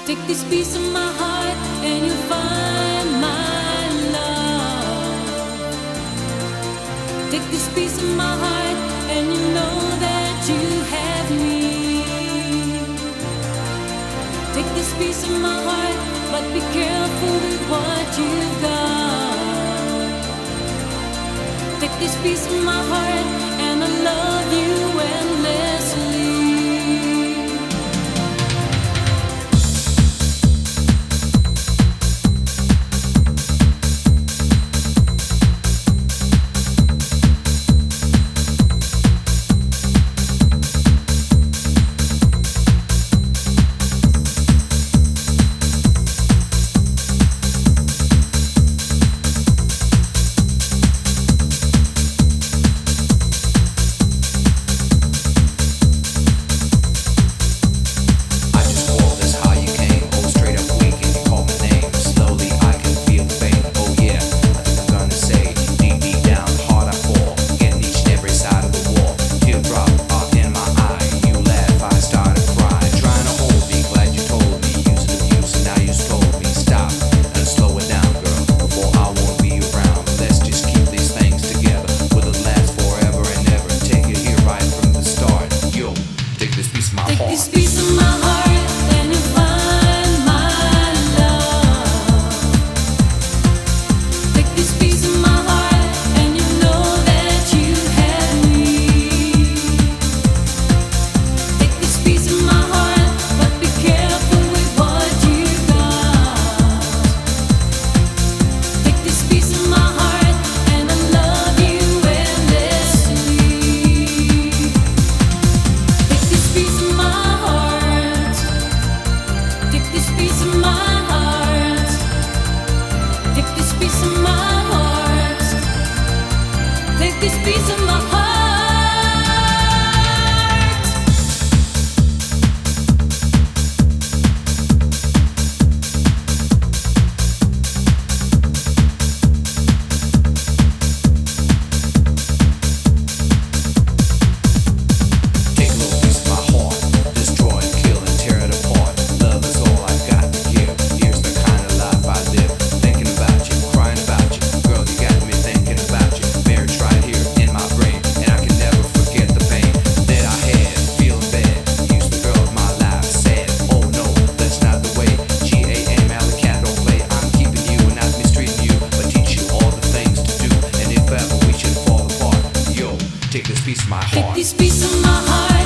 Take this piece of my heart and you'll find my love. Take this piece of my heart and you know that you have me. Take this piece of my heart, but be careful with what you've got. Take this piece of my heart and I love you endlessly. Take this piece of my heart and you'll find my love. Take this piece of my heart and you know that you have me. Take this piece of my heart, but be careful with what you got. Take this piece of my heart and I love you endlessly. Take this piece of my Take this piece of my heart. Take this piece of my heart. Take this piece of my heart. Take a little piece of my heart, destroy, kill, and tear it apart. Love is all I've got to give. Here's the kind of life I live. Thinking about you, crying about you. Girl, you got me thinking about you. Marriage right here in my brain, and I can never forget the pain that I had. Feeling bad, used the girl of my life. Sad, oh no, that's not the way. G-A-M, Alley-Cat, don't play. I'm keeping you and not mistreating you, but teach you all the things to do. And if ever we should fall apart, yo, take this piece of my Take heart. this piece of my heart.